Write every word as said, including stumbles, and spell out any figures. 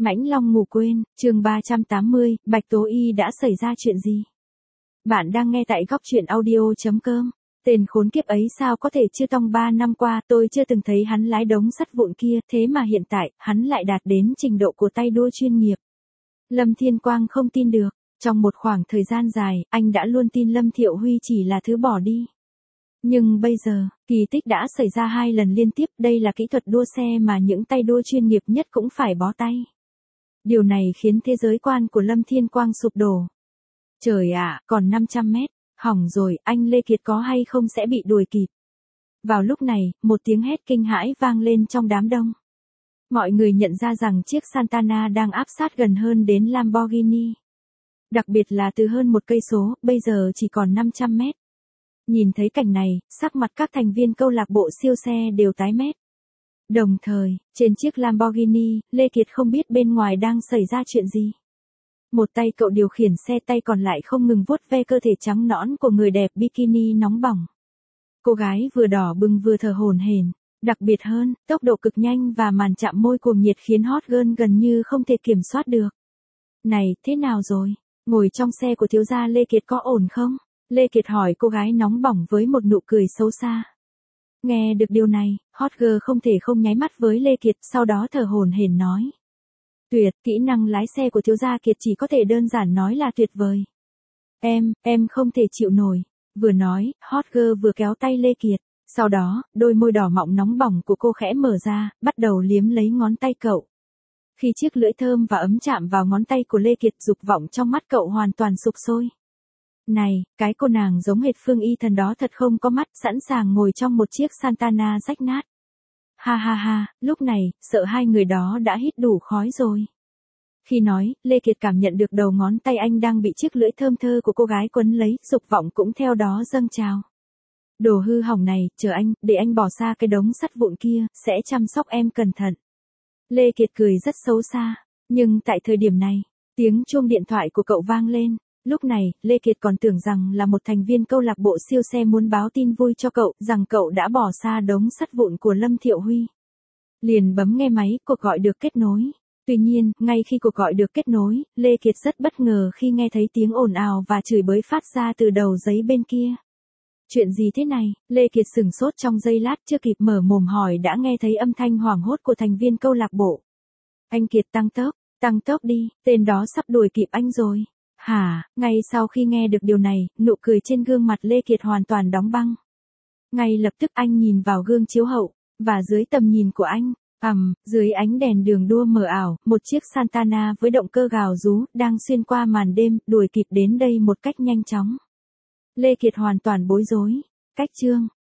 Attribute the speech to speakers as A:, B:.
A: Mãnh Long ngủ quên, chương ba trăm tám mươi, Bạch Tố Y đã xảy ra chuyện gì? Bạn đang nghe tại góc truyện audio.com. Tên khốn kiếp ấy sao có thể chưa tong ba năm qua tôi chưa từng thấy hắn lái đống sắt vụn kia, thế mà hiện tại, hắn lại đạt đến trình độ của tay đua chuyên nghiệp. Lâm Thiên Quang không tin được, trong một khoảng thời gian dài, anh đã luôn tin Lâm Thiệu Huy chỉ là thứ bỏ đi. Nhưng bây giờ, kỳ tích đã xảy ra hai lần liên tiếp, đây là kỹ thuật đua xe mà những tay đua chuyên nghiệp nhất cũng phải bó tay. Điều này khiến thế giới quan của Lâm Thiên Quang sụp đổ. Trời ạ, còn năm trăm mét, hỏng rồi, anh Lê Kiệt có hay không sẽ bị đuổi kịp. Vào lúc này, một tiếng hét kinh hãi vang lên trong đám đông. Mọi người nhận ra rằng chiếc Santana đang áp sát gần hơn đến Lamborghini. Đặc biệt là từ hơn một cây số, bây giờ chỉ còn năm trăm mét. Nhìn thấy cảnh này, sắc mặt các thành viên câu lạc bộ siêu xe đều tái mét. Đồng thời, trên chiếc Lamborghini, Lê Kiệt không biết bên ngoài đang xảy ra chuyện gì. Một tay cậu điều khiển xe, tay còn lại không ngừng vuốt ve cơ thể trắng nõn của người đẹp bikini nóng bỏng. Cô gái vừa đỏ bừng vừa thở hổn hển. Đặc biệt hơn, tốc độ cực nhanh và màn chạm môi cuồng nhiệt khiến hot girl gần như không thể kiểm soát được. Này, thế nào rồi? Ngồi trong xe của thiếu gia Lê Kiệt có ổn không? Lê Kiệt hỏi cô gái nóng bỏng với một nụ cười xấu xa. Nghe được điều này, hot girl không thể không nháy mắt với Lê Kiệt, sau đó thở hổn hển nói. Tuyệt, kỹ năng lái xe của thiếu gia Kiệt chỉ có thể đơn giản nói là tuyệt vời. Em, em không thể chịu nổi. Vừa nói, hot girl vừa kéo tay Lê Kiệt. Sau đó, đôi môi đỏ mọng nóng bỏng của cô khẽ mở ra, bắt đầu liếm lấy ngón tay cậu. Khi chiếc lưỡi thơm và ấm chạm vào ngón tay của Lê Kiệt, dục vọng trong mắt cậu hoàn toàn sục sôi. Này, cái cô nàng giống hệt Phương Y thần đó thật không có mắt, sẵn sàng ngồi trong một chiếc Santana rách nát. Ha ha ha, lúc này, sợ hai người đó đã hít đủ khói rồi. Khi nói, Lê Kiệt cảm nhận được đầu ngón tay anh đang bị chiếc lưỡi thơm thơ của cô gái quấn lấy, dục vọng cũng theo đó dâng trào. Đồ hư hỏng này, chờ anh, để anh bỏ xa cái đống sắt vụn kia, sẽ chăm sóc em cẩn thận. Lê Kiệt cười rất xấu xa, nhưng tại thời điểm này, tiếng chuông điện thoại của cậu vang lên. Lúc này, Lê Kiệt còn tưởng rằng là một thành viên câu lạc bộ siêu xe muốn báo tin vui cho cậu, rằng cậu đã bỏ xa đống sắt vụn của Lâm Thiệu Huy. Liền bấm nghe máy, cuộc gọi được kết nối. Tuy nhiên, ngay khi cuộc gọi được kết nối, Lê Kiệt rất bất ngờ khi nghe thấy tiếng ồn ào và chửi bới phát ra từ đầu giấy bên kia. Chuyện gì thế này? Lê Kiệt sửng sốt trong giây lát, chưa kịp mở mồm hỏi đã nghe thấy âm thanh hoảng hốt của thành viên câu lạc bộ. Anh Kiệt tăng tốc, tăng tốc đi, tên đó sắp đuổi kịp anh rồi. Hả? Ngay sau khi nghe được điều này, nụ cười trên gương mặt Lê Kiệt hoàn toàn đóng băng. Ngay lập tức anh nhìn vào gương chiếu hậu, và dưới tầm nhìn của anh, ầm, um, dưới ánh đèn đường đua mờ ảo, một chiếc Santana với động cơ gào rú, đang xuyên qua màn đêm, đuổi kịp đến đây một cách nhanh chóng. Lê Kiệt hoàn toàn bối rối. Cách chương